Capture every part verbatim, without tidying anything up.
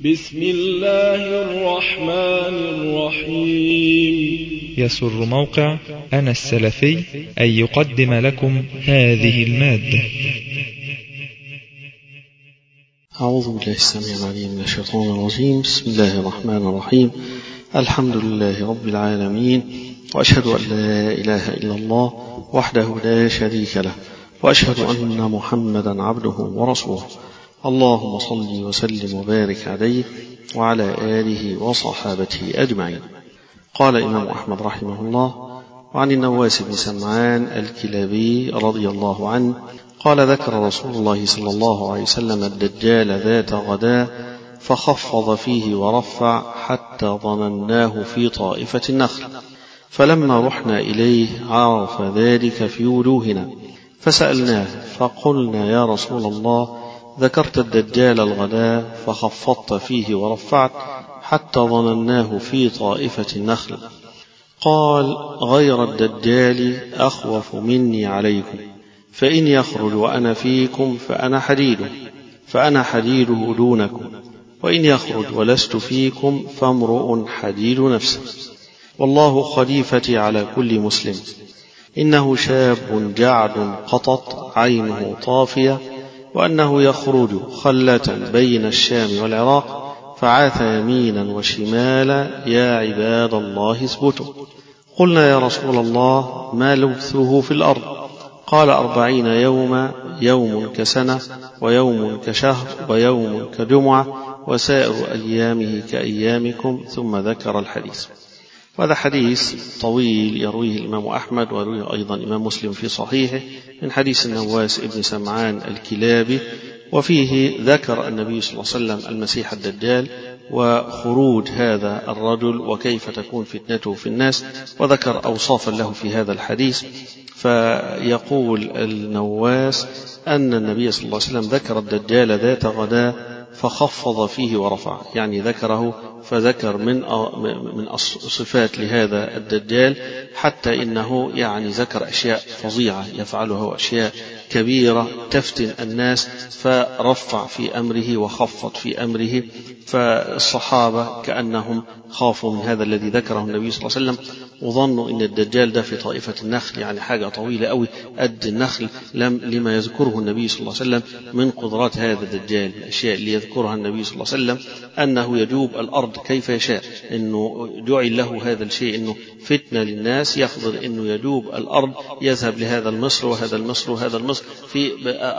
بسم الله الرحمن الرحيم. يسر موقع أنا السلفي أن يقدم لكم هذه المادة. أعوذ بالله السميع العليم من الشيطان الرجيم. بسم الله الرحمن الرحيم. الحمد لله رب العالمين، وأشهد أن لا إله إلا الله وحده لا شريك له، وأشهد أن محمدا عبده ورسوله. اللهم صل وسلم وبارك عليه وعلى آله وصحابته أجمعين. قال الإمام أحمد رحمه الله: وعن النواس بن سمعان الكلابي رضي الله عنه قال: ذكر رسول الله صلى الله عليه وسلم الدجال ذات غداة فخفض فيه ورفع حتى ظنناه في طائفة النخل، فلما رحنا إليه عرف ذلك في وجوهنا فسألناه فقلنا: يا رسول الله، ذكرت الدجال الغداة فخفضت فيه ورفعت حتى ظنناه في طائفة النخل. قال: غير الدجال أخوف مني عليكم، فإن يخرج وأنا فيكم فأنا حديده فأنا حديده دونكم، وإن يخرج ولست فيكم فامرؤ حديد نفسه. والله خليفتي على كل مسلم، إنه شاب جعد قطط عينه طافية، وأنه يخرج خلة بين الشام والعراق فعاث يمينا وشمالا: يا عباد الله اثبتوا. قلنا: يا رسول الله، ما لبثه في الأرض؟ قال: أربعين يوما، يوم كسنة ويوم كشهر ويوم كجمعة وسائر أيامه كأيامكم، ثم ذكر الحديث. وهذا حديث طويل يرويه الإمام أحمد ويرويه أيضا الإمام مسلم في صحيحه من حديث النواس ابن سمعان الكلابي، وفيه ذكر النبي صلى الله عليه وسلم المسيح الدجال وخروج هذا الرجل وكيف تكون فتنته في الناس، وذكر أوصافا له في هذا الحديث. فيقول النواس أن النبي صلى الله عليه وسلم ذكر الدجال ذات غداة فخفض فيه ورفع، يعني ذكره فذكر من من صفات لهذا الدجال، حتى إنه يعني ذكر أشياء فظيعة يفعلها وأشياء كبيرة تفتن الناس، فرفع في أمره وخفض في أمره. فالصحابة كأنهم خافوا من هذا الذي ذكره النبي صلى الله عليه وسلم، وظنوا إن الدجال ده في طائفة النخل، يعني حاجة طويلة قوي قد النخل، لم لما يذكره النبي صلى الله عليه وسلم من قدرات هذا الدجال. الأشياء اللي يذكرها النبي صلى الله عليه وسلم أنه يجوب الأرض كيف يشاء، إنه جعل له هذا الشيء إنه فتنة للناس، يقدر إنه يجوب الأرض، يذهب لهذا المصر وهذا المصر وهذا المصر في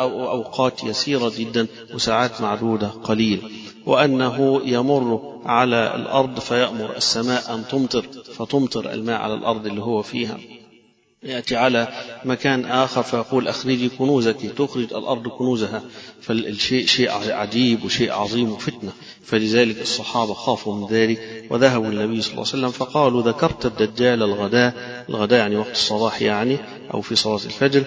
أوقات يسيرة جدا وساعات معدودة قليل، وأنه يمر على الأرض فيأمر السماء أن تمطر فتمطر الماء على الأرض اللي هو فيها. يأتي على مكان آخر فيقول: أخرجي كنوزك، تخرج الأرض كنوزها. فالشيء شيء عجيب وشيء عظيم وفتنة، فلذلك الصحابة خافوا من ذلك وذهبوا النبي صلى الله عليه وسلم فقالوا: ذكرت الدجال الغداء، الغداء يعني وقت الصباح يعني أو في صلاة الفجر،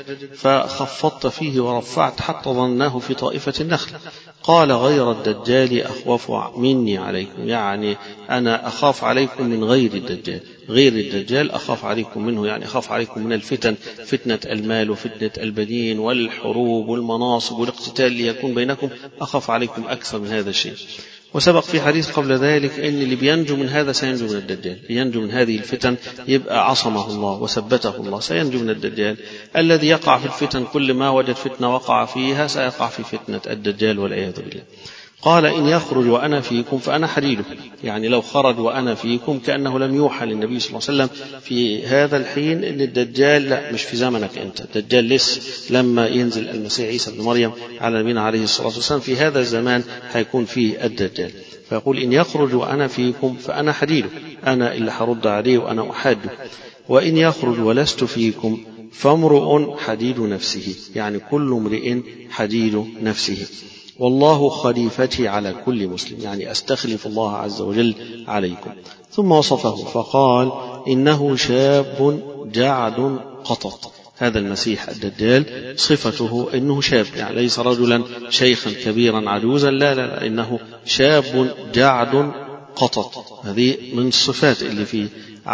فخفضت فيه ورفعت حتى ظناه في طائفة النخل. قال: غير الدجال أخوف مني عليكم، يعني أنا أخاف عليكم من غير الدجال، غير الدجال أخاف عليكم منه، يعني أخاف عليكم من الفتن، فتنة المال وفتنة البنين والحروب والمناصب والاقتتال اللي يكون بينكم، أخاف عليكم أكثر من هذا الشيء. وسبق في حديث قبل ذلك أن اللي بينجو من هذا سينجو من الدجال، ينجو من هذه الفتن يبقى عصمه الله وثبته الله، سينجو من الدجال. الذي يقع في الفتن كل ما وجد فتنة وقع فيها سيقع في فتنة الدجال والعياذ بالله. قال: إن يخرج وأنا فيكم فأنا حديده، يعني لو خرج وأنا فيكم كأنه لم يوحى للنبي صلى الله عليه وسلم في هذا الحين إن الدجال لا مش في زمنك أنت، الدجال لسه لما ينزل المسيح عيسى بن مريم على نبينا عليه الصلاة والسلام في هذا الزمان هيكون فيه الدجال. فيقول: إن يخرج وأنا فيكم فأنا حديده، أنا اللي هرد عليه وأنا أحاده. وإن يخرج ولست فيكم فامرؤ حديد نفسه، يعني كل امرئ حديد نفسه. والله خليفتي على كل مسلم، يعني أستخلف الله عز وجل عليكم. ثم وصفه فقال: إنه شاب جعد قطط. هذا المسيح الدجال صفته إنه شاب، يعني ليس رجلا شيخا كبيرا عجوزا، لا لا, لا إنه شاب جعد قطط. هذه من الصفات اللي فيه.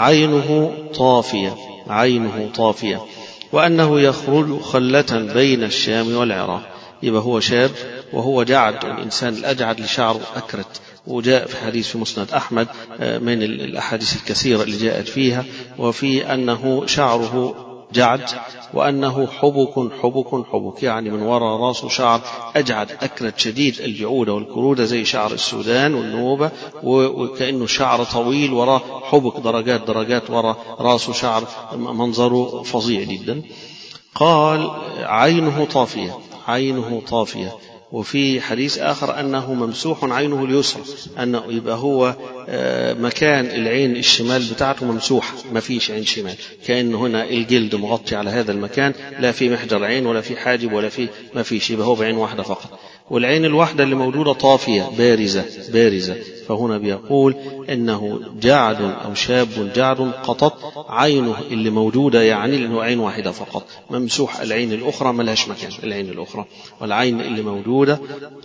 عينه طافية، عينه طافية، وأنه يخرج خلة بين الشام والعراق. يبقى هو شاب وهو جعد، الإنسان الأجعد لشعره أكرت، وجاء في حديث في مسند أحمد من الأحاديث الكثيرة اللي جاءت فيها، وفي أنه شعره جعد وأنه حبك حبك حبك، يعني من وراء راسه شعر أجعد أكرد شديد الجعودة والكرودة زي شعر السودان والنوبة، وكأنه شعر طويل وراء حبك درجات درجات وراء راسه شعر منظره فظيع جدا. قال عينه طافية، عينه طافية. وفي حديث آخر أنه ممسوح عينه اليسرى، أنه يبقى هو مكان العين الشمال بتاعته ممسوح، ما فيش عين شمال، كأن هنا الجلد مغطي على هذا المكان، لا في محجر عين ولا في حاجب ولا في ما فيش، يبقى هو بعين واحدة فقط. والعين الواحدة اللي موجودة طافية بارزة بارزة. فهنا بيقول إنه جعد أو شاب جعد قطط عينه اللي موجودة، يعني لأنه عين واحدة فقط، ممسوح العين الأخرى ملهاش مكان، العين الأخرى والعين اللي موجودة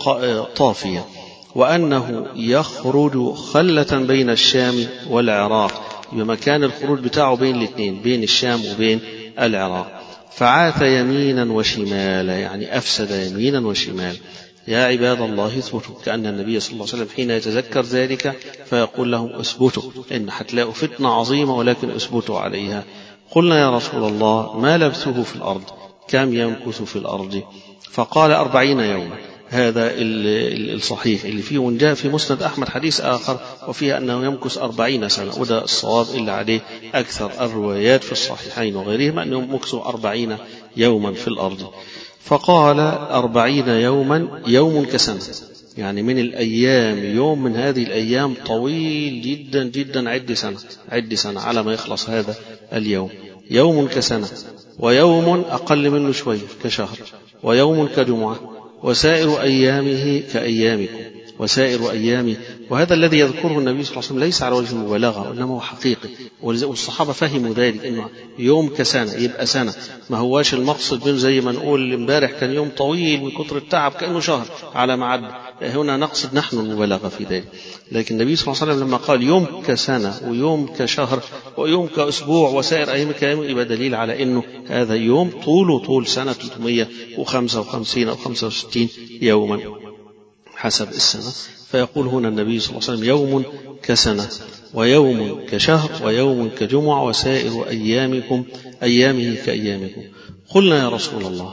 طافية. وأنه يخرج خلة بين الشام والعراق، بمكان الخروج بتاعه بين الاثنين، بين الشام وبين العراق. فعاث يمينا وشمالا، يعني أفسد يمينا وشمالا. يا عباد الله اثبتوا، كأن النبي صلى الله عليه وسلم حين يتذكر ذلك فيقول لهم اثبتوا، إن هتلاقوا فتنة عظيمة ولكن اثبتوا عليها. قلنا يا رسول الله ما لبثه في الأرض، كم يمكث في الأرض؟ فقال أربعين يوما. هذا الصحيح اللي فيه، وجاء في مسند أحمد حديث آخر وفيه أنه يمكث أربعين سنة، وده الصواب اللي عليه أكثر الروايات في الصحيحين وغيرهما أنهم مكثوا أربعين يوما في الأرض. فقال أربعين يوما يوم كسنة، يعني من الأيام يوم من هذه الأيام طويل جدا جدا، عد سنة عد سنة على ما يخلص هذا اليوم. يوم كسنة، ويوم أقل منه شوي كشهر، ويوم كجمعة، وسائر أيامه كأيامكم، وسائر أيامه. وهذا الذي يذكره النبي صلى الله عليه وسلم ليس على وجه المبالغة، إنما هو حقيقي، والصحابة فهموا ذلك، إنه يوم كسنة يبقى سنة، ما هواش المقصد من زي ما نقول امبارح كان يوم طويل من كتر التعب كأنه شهر على ما عد. هنا نقصد نحن المبالغة في ذلك. لكن النبي صلى الله عليه وسلم لما قال يوم كسنة ويوم كشهر ويوم كأسبوع وسائر أيام كأيام، يبقى دليل على إنه هذا يوم طوله طول سنة ثلاثمائة وخمسة وخمسين أو خمسة وستين يوما حسب السنة. فيقول هنا النبي صلى الله عليه وسلم يوم كسنة ويوم كشهر ويوم كجمعة وسائر أيامكم أيامه كأيامكم. قلنا يا رسول الله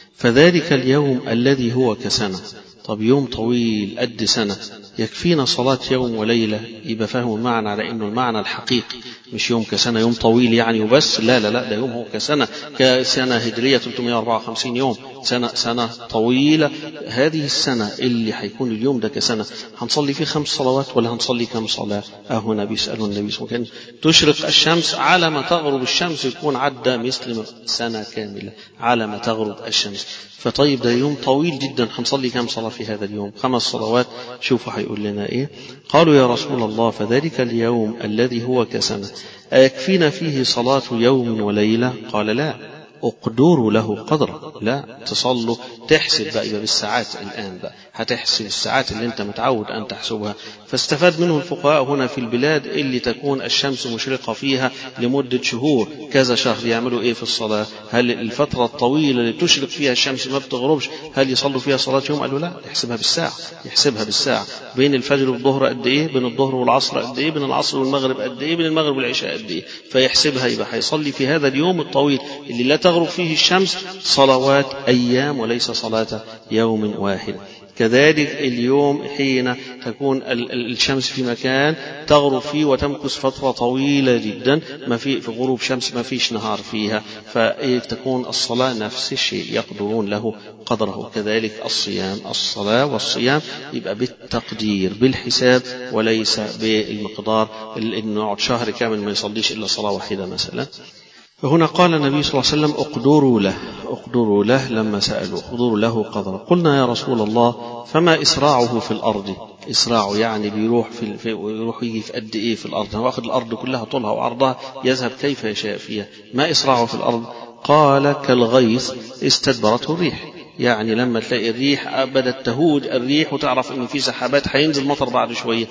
فذلك اليوم الذي هو كسنة، طب يوم طويل قد سنة يكفينا صلاة يوم وليلة؟ يبقى فهموا المعنى على إنه المعنى الحقيقي مش يوم كسنة يوم طويل يعني وبس، لا لا لا، ده يوم هو كسنة، كسنة هجرية ثلاثمائة وأربعة وخمسين يوم، سنة سنة طويلة. هذه السنة اللي حيكون اليوم ده كسنة، هنصلي فيه خمس صلوات ولا هنصلي كم صلاة؟ هنا بيسألوا النبي صلى الله عليه وسلم، تشرق الشمس على ما تغرب الشمس يكون عدى مثل سنة كاملة على ما تغرب الشمس. فطيب ده يوم طويل جدا، هنصلي كم صلاة في هذا اليوم؟ خمس صلوات. شوفوا هيقول لنا ايه. قالوا يا رسول الله فذلك اليوم الذي هو كسنة أيكفينا فيه صلاة يوم وليلة؟ قال لا، اقدروا له قدره، لا تصلوا تحسب بقى بالساعات، الآن بقى هتحسب الساعات اللي انت متعود أن تحسبها. فاستفاد منه الفقهاء هنا في البلاد اللي تكون الشمس مشرقة فيها لمدة شهور كذا شهر، يعملوا ايه في الصلاة؟ هل الفترة الطويلة اللي تشرق فيها الشمس ما بتغربش هل يصلوا فيها صلاة يوم؟ قالوا لا، يحسبها بالساعة، يحسبها بالساعة. بين الفجر والظهر قد ايه؟ بين الظهر والعصر قد ايه؟ بين العصر والمغرب قد ايه؟ بين المغرب والعشاء قد ايه؟ فيحسبها، يبقى هيصلي في هذا اليوم الطويل اللي لا تغرب فيه الشمس صلوات أيام وليس صلاة يوم واحد. كذلك اليوم حين تكون الشمس في مكان تغرب فيه وتمكث فترة طويلة جدا، ما في في غروب شمس ما فيش نهار فيها، فتكون الصلاة نفس الشيء يقدرون له قدره. كذلك الصيام، الصلاة والصيام يبقى بالتقدير بالحساب وليس بالمقدار، إنه يقعد شهر كامل ما يصليش إلا صلاة واحدة مثلا. فهنا قال النبي صلى الله عليه وسلم اقدروا له، اقدروا له لما سألوا اقدروا له قدره. قلنا يا رسول الله فما إسراعه في الأرض؟ إسراعه يعني بيروح في, في يروح يجي في قد إيه في الأرض؟ هو أخذ الأرض كلها طولها وعرضها يذهب كيف يشاء فيها. ما إسراعه في الأرض؟ قال كالغيث استدبرته الريح، يعني لما تلاقي الريح بدأت تهود الريح وتعرف إن في سحابات هينزل مطر بعد شوية،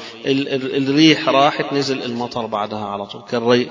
الريح راحت نزل المطر بعدها على طول،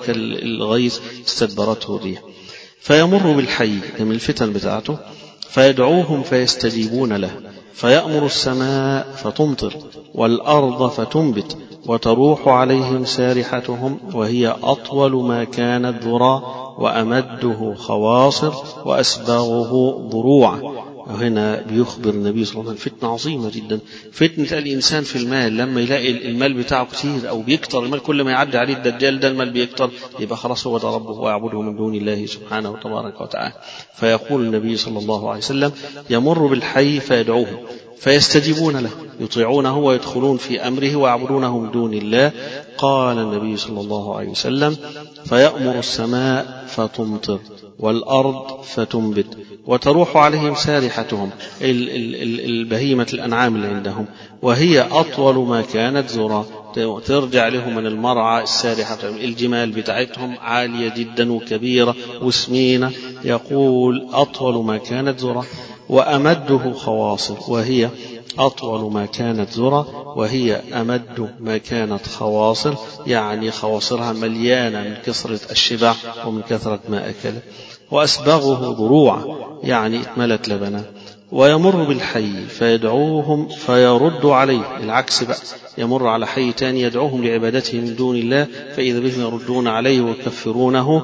كالغيث استدبرته الريح. فيمر بالحي من الفتن بتاعته فيدعوهم فيستجيبون له، فيأمر السماء فتمطر والأرض فتنبت وتروح عليهم سارحتهم وهي أطول ما كانت ذرى وأمده خواصر وأسباغه ضروع. هنا بيخبر النبي صلى الله عليه وسلم فتنة عظيمة جدا، فتنة الإنسان في المال. لما يلاقي المال بتاعه كتير أو بيكتر المال، كل ما يعدي عليه الدجال ده المال بيكتر، يبقى خلاص هو ده ربه ويعبده من دون الله سبحانه وتبارك وتعالى. فيقول النبي صلى الله عليه وسلم: يمر بالحي فيدعوه فيستجيبون له يطيعونه ويدخلون في أمره ويعبدونه من دون الله. قال النبي صلى الله عليه وسلم: فيأمر السماء فتمطر والأرض فتنبت وتروح عليهم سارحتهم، البهيمة الأنعام اللي عندهم، وهي أطول ما كانت ذرى، ترجع لهم من المرعى السارحة، الجمال بتاعتهم عالية جدا وكبيرة وسمينة. يقول: أطول ما كانت ذرى وأمده خواصر، وهي أطول ما كانت ذرى وهي أمد ما كانت خواصر، يعني خواصرها مليانة من كثرة الشبع ومن كثرة ما أكلت. وأسبغه ضروع، يعني اتملت لبنا. ويمر بالحي فيدعوهم فيرد عليه، العكس بقى، يمر على حي تاني يدعوهم لعبادته من دون الله، فإذا بهم يردون عليه ويكفرونه،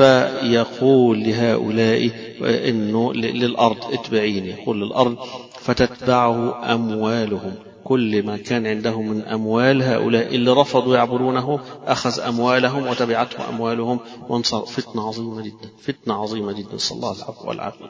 فيقول لهؤلاء إنه للأرض اتبعيني، يقول للأرض فتتبعه أموالهم، كل ما كان عندهم من أموال هؤلاء اللي رفضوا يعبرونه أخذ أموالهم وتبعته أموالهم وانصر. فتنة عظيمة جدا، فتنة عظيمة جدا، صلى الله العفو والعافية.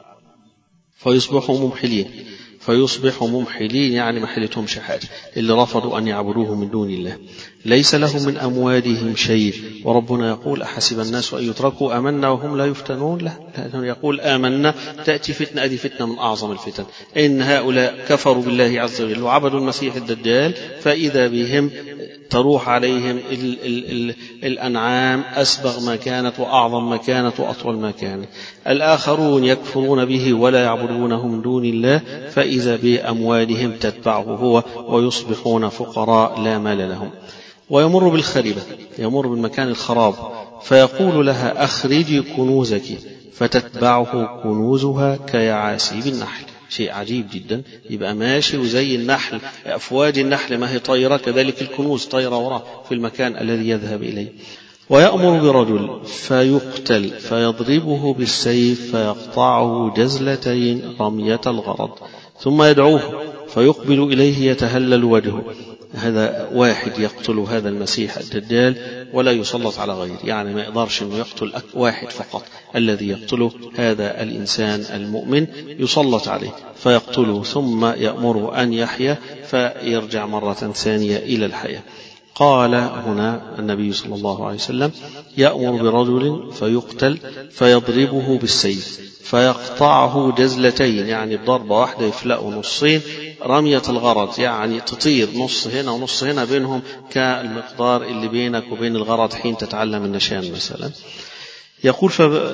فيصبحوا ممحلين، فيصبحوا ممحلين يعني ما حلتهمش حاجة، اللي رفضوا أن يعبدوه من دون الله. ليس لهم من أموالهم شيء. وربنا يقول: أحسب الناس أن يتركوا آمنا وهم لا يفتنون. لا، يقول آمنا، تأتي فتنة، هذه فتنة من أعظم الفتن، إن هؤلاء كفروا بالله عز وجل وعبدوا المسيح الدجال، فإذا بهم تروح عليهم ال ال ال الأنعام أسبغ ما كانت وأعظم ما كانت وأطول ما كانت. الآخرون يكفرون به ولا يعبدونه من دون الله، فإذا بأموالهم تتبعه هو ويصبحون فقراء لا مال لهم. ويمر بالخربة، يمر بالمكان الخراب، فيقول لها: أخرجي كنوزك، فتتبعه كنوزها كيعاسيب النحل. شيء عجيب جدا، يبقى ماشي وزي النحل، أفواج النحل ما هي طائرة، كذلك الكنوز طائرة وراه في المكان الذي يذهب إليه. ويأمر برجل فيقتل فيضربه بالسيف فيقطعه جزلتين رمية الغرض، ثم يدعوه فيقبل إليه يتهلل وجهه. هذا واحد يقتل هذا المسيح الدجال ولا يسلط على غيره، يعني ما يقدرش انه يقتل واحد فقط، الذي يقتله هذا الإنسان المؤمن يسلط عليه فيقتله، ثم يأمره أن يحيا فيرجع مرة ثانية إلى الحياة. قال هنا النبي صلى الله عليه وسلم: يأمر برجل فيقتل فيضربه بالسيف فيقطعه جزلتين، يعني بضربة واحدة يفلقه نصين، رمية الغرض، يعني تطير نص هنا ونص هنا بينهم كالمقدار اللي بينك وبين الغرض حين تتعلم النشان مثلا. يقول: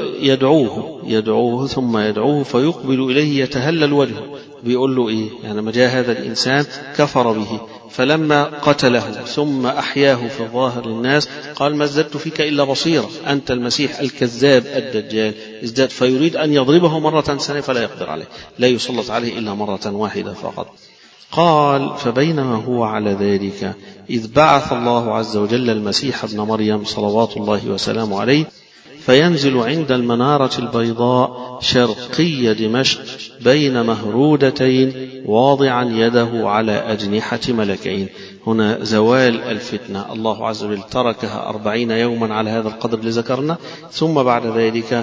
فيدعوه يدعوه ثم يدعوه فيقبل إليه يتهلل وجهه. بيقول له إيه؟ يعني ما جاء هذا الإنسان كفر به، فلما قتله ثم أحياه في ظاهر الناس قال: ما ازددت فيك إلا بصيرة، أنت المسيح الكذاب الدجال. ازداد، فيريد أن يضربه مرة ثانية فلا يقدر عليه، لا يسلط عليه إلا مرة واحدة فقط. قال: فبينما هو على ذلك إذ بعث الله عز وجل المسيح ابن مريم صلوات الله وسلامه عليه، فينزل عند المنارة البيضاء شرقي دمشق بين مهرودتين واضعا يده على أجنحة ملكين. هنا زوال الفتنة، الله عز وجل تركها أربعين يوما على هذا القدر اللي ذكرنا، ثم بعد ذلك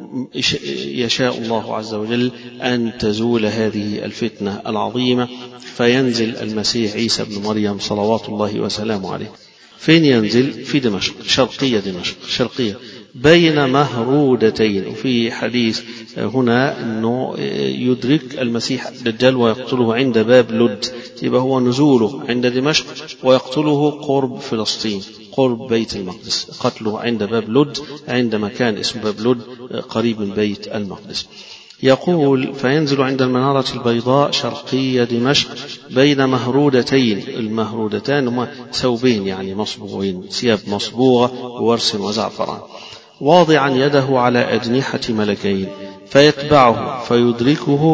يشاء الله عز وجل أن تزول هذه الفتنة العظيمة، فينزل المسيح عيسى بن مريم صلوات الله وسلامه عليه. فين ينزل؟ في دمشق، شرقية دمشق، شرقية بين مهرودتين. وفي حديث هنا أنه يدرك المسيح الدجال ويقتله عند باب لد، يبقى هو نزوله عند دمشق ويقتله قرب فلسطين، قرب بيت المقدس، قتله عند باب لد، عند مكان اسمه باب لد قريب من بيت المقدس. يقول: فينزل عند المنارة البيضاء شرقية دمشق بين مهرودتين. المهرودتان هما ثوبين يعني مصبوغين، ثياب مصبوغة وورس وزعفران. واضعا يده على أجنحة ملكين فيتبعه فيدركه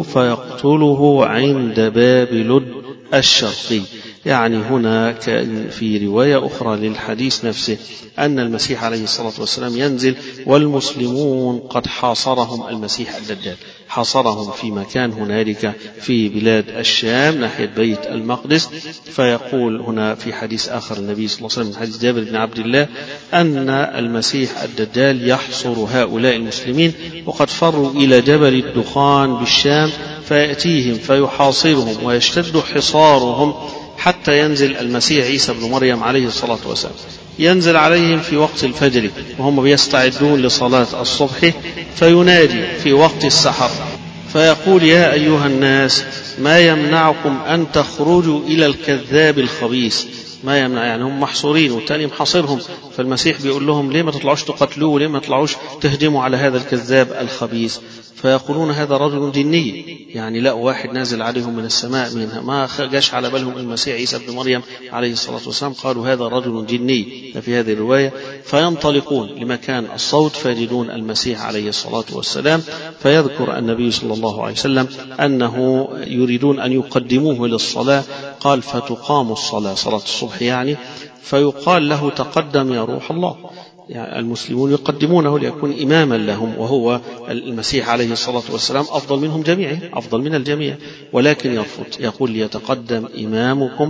فيقتله عند باب لد الشرقي. يعني هنا كان في رواية أخرى للحديث نفسه أن المسيح عليه الصلاة والسلام ينزل والمسلمون قد حاصرهم المسيح الدجال، حاصرهم في مكان هنالك في بلاد الشام ناحية بيت المقدس. فيقول هنا في حديث آخر النبي صلى الله عليه وسلم من حديث جابر بن عبد الله أن المسيح الدجال يحصر هؤلاء المسلمين وقد فروا إلى جبل الدخان بالشام فيأتيهم فيحاصرهم ويشتد حصارهم حتى ينزل المسيح عيسى بن مريم عليه الصلاة والسلام. ينزل عليهم في وقت الفجر وهم بيستعدون لصلاة الصبح، فينادي في وقت السحر فيقول يا أيها الناس ما يمنعكم أن تخرجوا إلى الكذاب الخبيث. ما يمنع يعني هم محصورين والتاني محاصرهم، فالمسيح بيقول لهم ليه ما تطلعوش تقتلوه، ليه ما تطلعوش تهجموا على هذا الكذاب الخبيث. فيقولون هذا رجل جني، يعني لا واحد نازل عليهم من السماء منها، ما جاش على بالهم المسيح عيسى بن مريم عليه الصلاة والسلام، قالوا هذا رجل جني في هذه الرواية. فينطلقون لمكان الصوت فيجدون المسيح عليه الصلاة والسلام، فيذكر النبي صلى الله عليه وسلم أنه يريدون أن يقدموه للصلاة، قال فتقام الصلاة صلاة الصبح يعني، فيقال له تقدم يا روح الله. يعني المسلمون يقدمونه ليكون إماما لهم، وهو المسيح عليه الصلاة والسلام أفضل منهم جميعا، أفضل من الجميع، ولكن يرفض، يقول ليتقدم إمامكم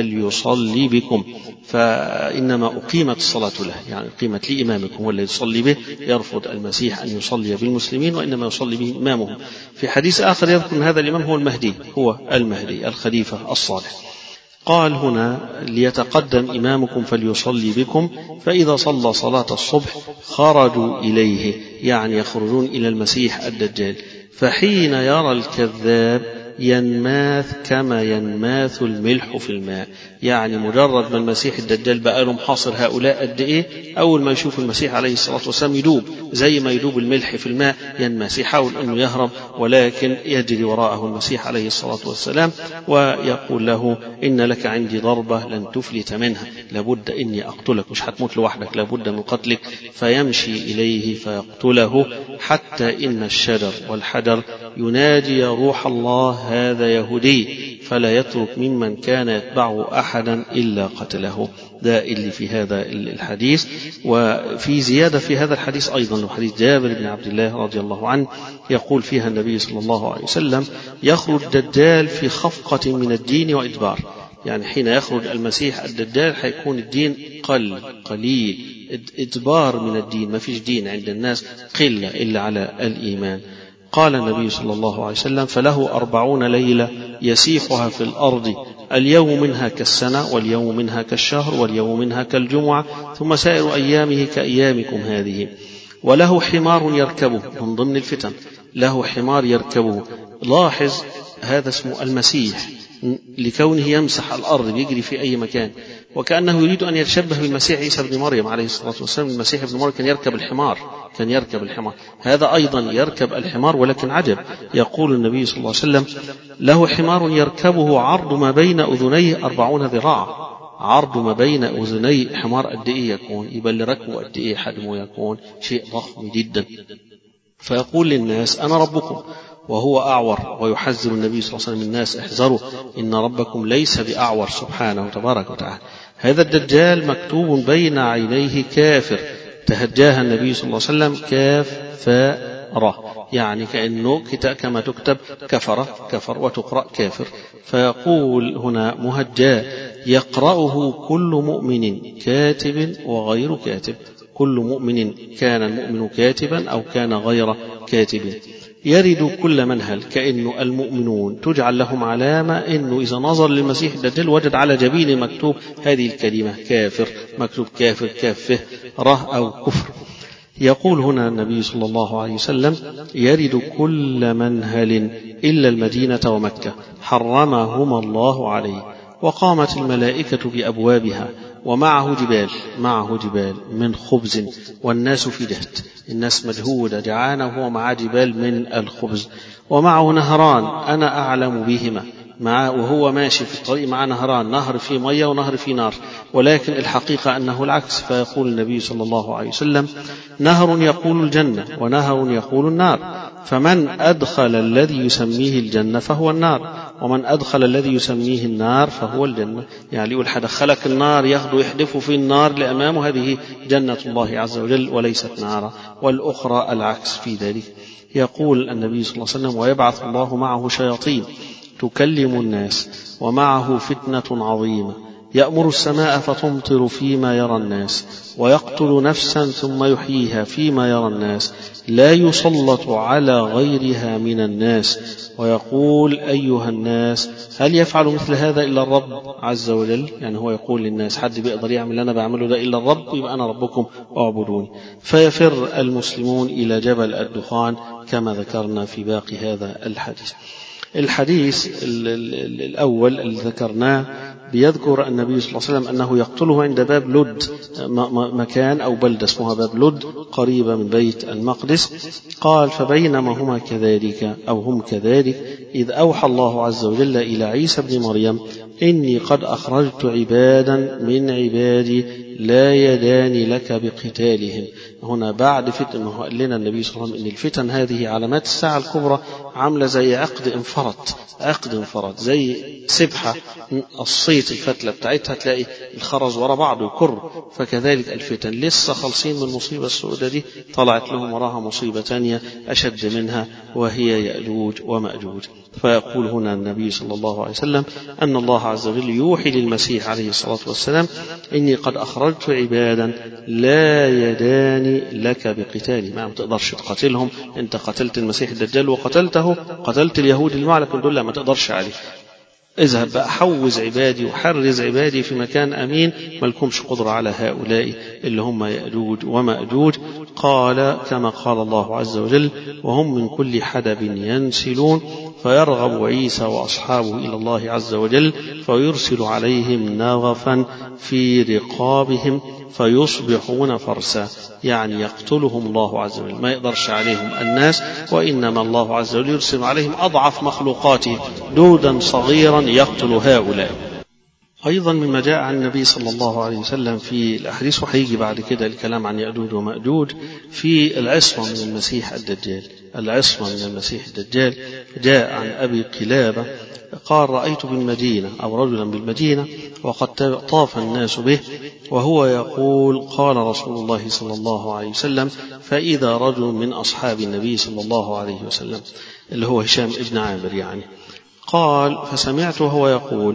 فليصلي بكم، فإنما أقيمت الصلاة له، يعني أقيمت لإمامكم والذي يصلي به. يرفض المسيح أن يصلي بالمسلمين وإنما يصلي به إمامهم. في حديث آخر يذكر أن هذا الإمام هو المهدي، هو المهدي الخليفة الصالح. قال هنا ليتقدم إمامكم فليصلي بكم، فإذا صلى صلاة الصبح خرجوا إليه، يعني يخرجون إلى المسيح الدجال. فحين يرى الكذاب ينماث كما ينماث الملح في الماء، يعني مجرد ما المسيح الدجال بقى له محاصر هؤلاء قد إيه، أول ما يشوف المسيح عليه الصلاة والسلام يدوب زي ما يدوب الملح في الماء، ينماث، يحاول أنه يهرب ولكن يجري وراءه المسيح عليه الصلاة والسلام ويقول له إن لك عندي ضربة لن تفلت منها، لابد إني أقتلك، مش هتموت لوحدك، لابد من قتلك. فيمشي إليه فيقتله حتى إن الشجر والحجر ينادي يا روح الله هذا يهودي، فلا يترك ممن كان يتبعه أحدا إلا قتله. ده اللي في هذا الحديث. وفي زيادة في هذا الحديث أيضا حديث جابر بن عبد الله رضي الله عنه، يقول فيها النبي صلى الله عليه وسلم يخرج الدجال في خفقة من الدين وإدبار، يعني حين يخرج المسيح الدجال حيكون الدين قل قليل، إدبار من الدين، ما فيش دين عند الناس قلة إلا على الإيمان. قال النبي صلى الله عليه وسلم فله أربعون ليلة يسيحها في الأرض، اليوم منها كالسنة واليوم منها كالشهر واليوم منها كالجمعة، ثم سائر أيامه كأيامكم هذه. وله حمار يركبه، من ضمن الفتن له حمار يركبه. لاحظ هذا اسمه المسيح لكونه يمسح الأرض بيجري في أي مكان، وكأنه يريد أن يتشبه بالمسيح عيسى بن مريم عليه الصلاة والسلام. المسيح ابن مريم كان يركب الحمار، كان يركب الحمار، هذا أيضا يركب الحمار، ولكن عجب، يقول النبي صلى الله عليه وسلم له حمار يركبه عرض ما بين أذنيه أربعون ذراع. عرض ما بين أذني حمار قد إيه يكون؟ يبقى اللي ركبه قد إيه حجمه يكون؟ شيء ضخم جدا. فيقول للناس أنا ربكم وهو أعور، ويحذر النبي صلى الله عليه وسلم الناس احذروا إن ربكم ليس بأعور سبحانه تبارك وتعالى. هذا الدجال مكتوب بين عينيه كافر، تهجاها النبي صلى الله عليه وسلم كاف فاء را، يعني كأنه كما تكتب كفر كفر وتقرأ كافر. فيقول هنا مهجاه يقرأه كل مؤمن كاتب وغير كاتب، كل مؤمن كان المؤمن كاتبا أو كان غير كاتب. يرد كل منهل، كأنه المؤمنون تجعل لهم علامة أنه إذا نظر للمسيح الدجال وجد على جبين مكتوب هذه الكلمة كافر، مكتوب كافر كافه ره أو كفر. يقول هنا النبي صلى الله عليه وسلم يرد كل منهل إلا المدينة ومكة حرمهما الله عليه، وقامت الملائكة بأبوابها، ومعه جبال، معه جبال من خبز، والناس في جهد، الناس مجهودة جعانة وهو معه جبال من الخبز، ومعه نهران أنا أعلم بهما، معاه وهو ماشي في الطريق مع نهران، نهر فيه مية ونهر فيه نار، ولكن الحقيقة أنه العكس. فيقول النبي صلى الله عليه وسلم: نهر يقول الجنة ونهر يقول النار، فمن أدخل الذي يسميه الجنة فهو النار، ومن أدخل الذي يسميه النار فهو الجنة. يعني يقول حدخلك النار ياخده يحدفه في النار لأمامه، هذه جنة الله عز وجل وليست نارا، والأخرى العكس في ذلك. يقول النبي صلى الله عليه وسلم: ويبعث الله معه شياطين تكلم الناس ومعه فتنة عظيمة، يأمر السماء فتمطر فيما يرى الناس، ويقتل نفسا ثم يحييها فيما يرى الناس، لا يسلط على غيرها من الناس، ويقول: أيها الناس هل يفعل مثل هذا إلا الرب عز وجل؟ يعني هو يقول للناس: حد بيقدر يعمل اللي أنا بعمله ده إلا الرب، يبقى أنا ربكم واعبدوني. فيفر المسلمون إلى جبل الدخان كما ذكرنا في باقي هذا الحديث. الحديث الأول اللي ذكرناه بيذكر النبي صلى الله عليه وسلم أنه يقتله عند باب لد، مكان أو بلدة اسمها باب لد قريبة من بيت المقدس. قال: فبينما هما كذلك أو هم كذلك إذ أوحى الله عز وجل إلى عيسى بن مريم: إني قد أخرجت عبادا من عبادي لا يدان لك بقتالهم. هنا بعد فتن، ما هو قال لنا النبي صلى الله عليه وسلم إن الفتن هذه علامات الساعة الكبرى، عاملة زي عقد انفرط، عقد انفرط زي سبحة الصيت الفتلة بتاعتها تلاقي الخرز ورا بعض يكر، فكذلك الفتن لسه خالصين من المصيبة السوداء دي، طلعت لهم وراها مصيبة تانية أشد منها وهي يأجوج ومأجوج. فيقول هنا النبي صلى الله عليه وسلم أن الله عز وجل يوحي للمسيح عليه الصلاة والسلام: إني قد أخرجت عبادا لا يدان لك بقتالي. ما تقدرش تقاتلهم، أنت قتلت المسيح الدجال وقتلته، قتلت اليهود المعلك دول ما تقدرش عليه، اذهب بقى حوز عبادي وحرز عبادي في مكان أمين، ما لكمش قدرة على هؤلاء اللي هم يأجوج ومأجوج. قال كما قال الله عز وجل: وهم من كل حدب ينسلون، فيرغب عيسى وأصحابه إلى الله عز وجل فيرسل عليهم نغفا في رقابهم فيصبحون فرسا. يعني يقتلهم الله عز وجل، ما يقدرش عليهم الناس، وإنما الله عز وجل يرسل عليهم أضعف مخلوقاته دودا صغيرا يقتل هؤلاء. أيضا مما جاء عن النبي صلى الله عليه وسلم في الأحاديث، وحيجي بعد كده الكلام عن يأجوج ومأجوج، في العصمة من المسيح الدجال. العصمة من المسيح الدجال جاء عن أبي قلابة قال: رأيت بالمدينة أو رجلا بالمدينة وقد طاف الناس به وهو يقول: قال رسول الله صلى الله عليه وسلم: فإذا رجل من أصحاب النبي صلى الله عليه وسلم اللي هو هشام ابن عامر يعني، قال: فسمعت وهو يقول: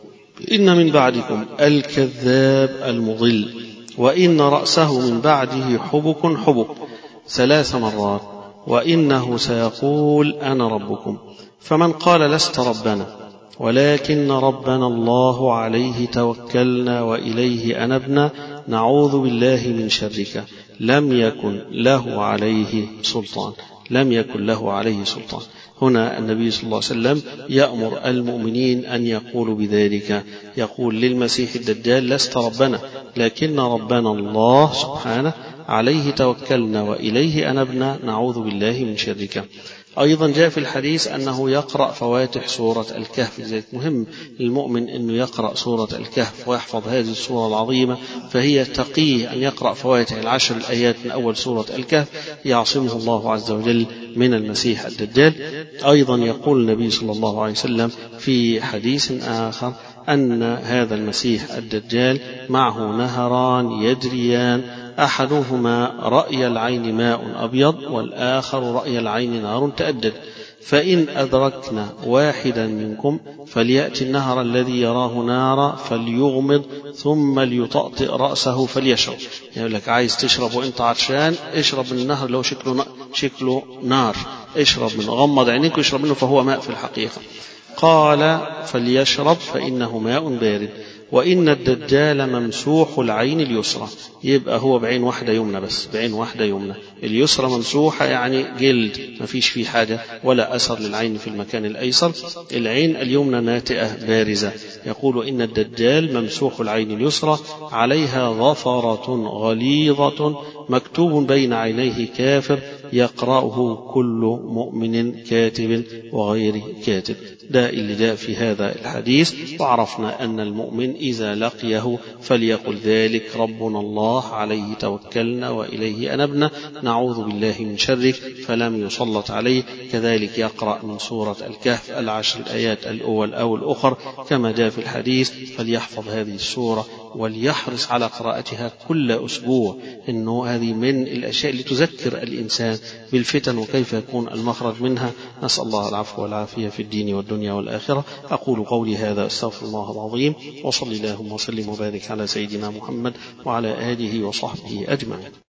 إن من بعدكم الكذاب المضل، وإن رأسه من بعده حبك حبك ثلاث مرات، وإنه سيقول: أنا ربكم. فمن قال: لست ربنا ولكن ربنا الله عليه توكلنا وإليه أنبنا نعوذ بالله من شرك، لم يكن له عليه سلطان، لم يكن له عليه سلطان. هنا النبي صلى الله عليه وسلم يأمر المؤمنين أن يقولوا بذلك، يقول للمسيح الدجال: لست ربنا لكن ربنا الله سبحانه عليه توكلنا وإليه أنبنا نعوذ بالله من شرك. أيضا جاء في الحديث أنه يقرأ فواتح سورة الكهف، لذلك مهم للمؤمن أنه يقرأ سورة الكهف ويحفظ هذه السورة العظيمة، فهي تقيه أن يقرأ فواتح العشر الآيات من أول سورة الكهف، يعصمه الله عز وجل من المسيح الدجال. أيضا يقول النبي صلى الله عليه وسلم في حديث آخر أن هذا المسيح الدجال معه نهران يجريان، أحدهما رأي العين ماء أبيض والآخر رأي العين نار تأدد، فإن أدركنا واحدا منكم فليأتي النهر الذي يراه نارا فليغمض ثم ليطأطئ رأسه فليشرب. يقول لك عايز تشرب وانت عطشان، اشرب من النهر لو شكله شكله نار، اشرب منه، غمض عينيك واشرب منه فهو ماء في الحقيقة. قال: فليشرب فإنه ماء بارد. وإن الدجال ممسوح العين اليسرى، يبقى هو بعين واحدة يمنى، بس بعين واحدة يمنى، اليسرى ممسوحة يعني جلد ما فيش فيه حاجة ولا أثر للعين في المكان الأيسر، العين اليمنى ناتئة بارزة. يقول: إن الدجال ممسوح العين اليسرى عليها ظفرة غليظة مكتوب بين عينيه كافر يقرأه كل مؤمن كاتب وغير كاتب. داء لداء في هذا الحديث، وعرفنا أن المؤمن إذا لقيه فليقل ذلك ربنا الله عليه توكلنا وإليه أنبنا نعوذ بالله من شرك، فلم يسلط عليه. كذلك يقرأ من سورة الكهف العشر الآيات الأول أو الأخر كما جاء في الحديث، فليحفظ هذه السورة وليحرص على قراءتها كل أسبوع، إنه هذه من الأشياء اللي تذكر الإنسان بالفتن وكيف يكون المخرج منها. نسأل الله العفو والعافية في الدين والدنيا والآخرة. أقول قولي هذا أستغفر الله العظيم، وصلى اللهم وسلم وبارك على سيدنا محمد وعلى آله وصحبه أجمعين.